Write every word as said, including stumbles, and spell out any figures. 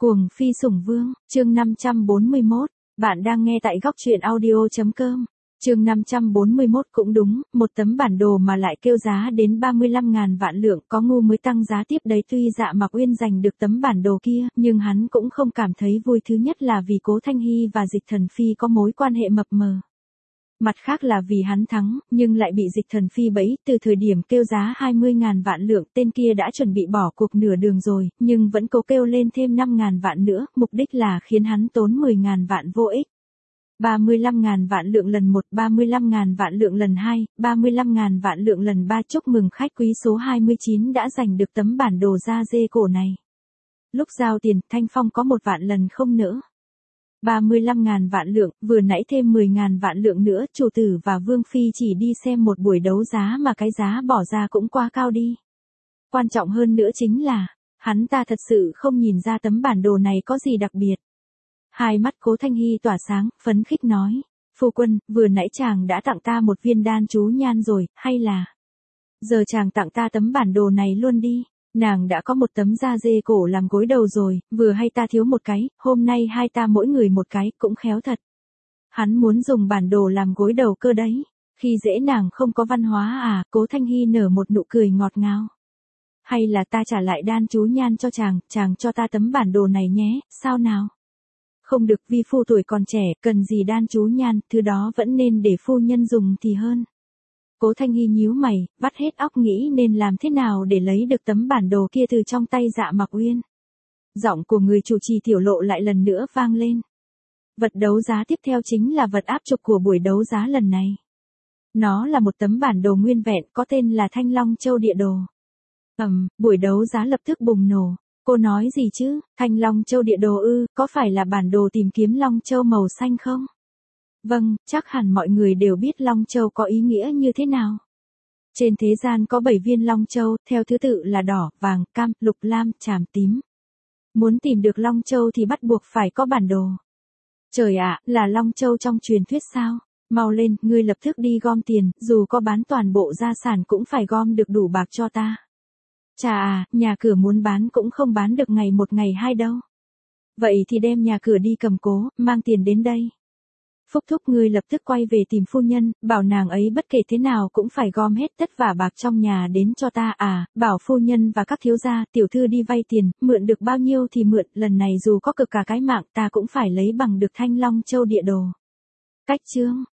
Cuồng phi sủng vương, chương năm trăm bốn mươi mốt, bạn đang nghe tại góc truyện audio.com. Chương năm trăm bốn mươi mốt cũng đúng, một tấm bản đồ mà lại kêu giá đến ba mươi lăm ngàn vạn lượng, có ngu mới tăng giá tiếp đấy. Tuy Dạ Mặc Uyên giành được tấm bản đồ kia, nhưng hắn cũng không cảm thấy vui, thứ nhất là vì Cố Thanh Hy và Dịch Thần Phi có mối quan hệ mập mờ. Mặt khác là vì hắn thắng, nhưng lại bị Dịch Thần Phi bẫy. Từ thời điểm kêu giá hai mươi ngàn vạn lượng, tên kia đã chuẩn bị bỏ cuộc nửa đường rồi, nhưng vẫn cố kêu lên thêm năm ngàn vạn nữa, mục đích là khiến hắn tốn mười ngàn vạn vô ích. ba mươi lăm ngàn vạn lượng lần một, ba mươi lăm ngàn vạn lượng lần hai, ba mươi lăm ngàn vạn lượng lần ba. Chúc mừng khách quý số hai mươi chín đã giành được tấm bản đồ da dê cổ này. Lúc giao tiền, Thanh Phong có một vạn lần không nữa. ba mươi lăm ngàn vạn lượng, vừa nãy thêm mười ngàn vạn lượng nữa, chủ tử và Vương Phi chỉ đi xem một buổi đấu giá mà cái giá bỏ ra cũng quá cao đi. Quan trọng hơn nữa chính là, hắn ta thật sự không nhìn ra tấm bản đồ này có gì đặc biệt. Hai mắt Cố Thanh Hy tỏa sáng, phấn khích nói, phu quân, vừa nãy chàng đã tặng ta một viên đan chú nhan rồi, hay là giờ chàng tặng ta tấm bản đồ này luôn đi. Nàng đã có một tấm da dê cổ làm gối đầu rồi, vừa hay ta thiếu một cái, hôm nay hai ta mỗi người một cái, cũng khéo thật. Hắn muốn dùng bản đồ làm gối đầu cơ đấy. Khi dễ nàng không có văn hóa à? Cố Thanh Hy nở một nụ cười ngọt ngào. Hay là ta trả lại đan chú nhan cho chàng, chàng cho ta tấm bản đồ này nhé, sao nào? Không được, vi phu tuổi còn trẻ, cần gì đan chú nhan, thứ đó vẫn nên để phu nhân dùng thì hơn. Cố Thanh Hy nhíu mày, vắt hết óc nghĩ nên làm thế nào để lấy được tấm bản đồ kia từ trong tay Dạ Mặc Uyên. Giọng của người chủ trì tiểu lộ lại lần nữa vang lên. Vật đấu giá tiếp theo chính là vật áp trục của buổi đấu giá lần này. Nó là một tấm bản đồ nguyên vẹn có tên là Thanh Long Châu Địa Đồ. Ầm, buổi đấu giá lập tức bùng nổ. Cô nói gì chứ? Thanh Long Châu Địa Đồ ư? Có phải là bản đồ tìm kiếm Long Châu màu xanh không? Vâng, chắc hẳn mọi người đều biết Long Châu có ý nghĩa như thế nào. Trên thế gian có bảy viên Long Châu, theo thứ tự là đỏ, vàng, cam, lục, lam, tràm, tím. Muốn tìm được Long Châu thì bắt buộc phải có bản đồ. Trời ạ, là Long Châu trong truyền thuyết sao? Mau lên, ngươi lập tức đi gom tiền, dù có bán toàn bộ gia sản cũng phải gom được đủ bạc cho ta. Chà à, nhà cửa muốn bán cũng không bán được ngày một ngày hai đâu. Vậy thì đem nhà cửa đi cầm cố, mang tiền đến đây. Phúc thúc, ngươi lập tức quay về tìm phu nhân, bảo nàng ấy bất kể thế nào cũng phải gom hết tất vả bạc trong nhà đến cho ta. À, bảo phu nhân và các thiếu gia, tiểu thư đi vay tiền, mượn được bao nhiêu thì mượn, lần này dù có cực cả cái mạng ta cũng phải lấy bằng được Thanh Long Châu Địa Đồ. Cách chương,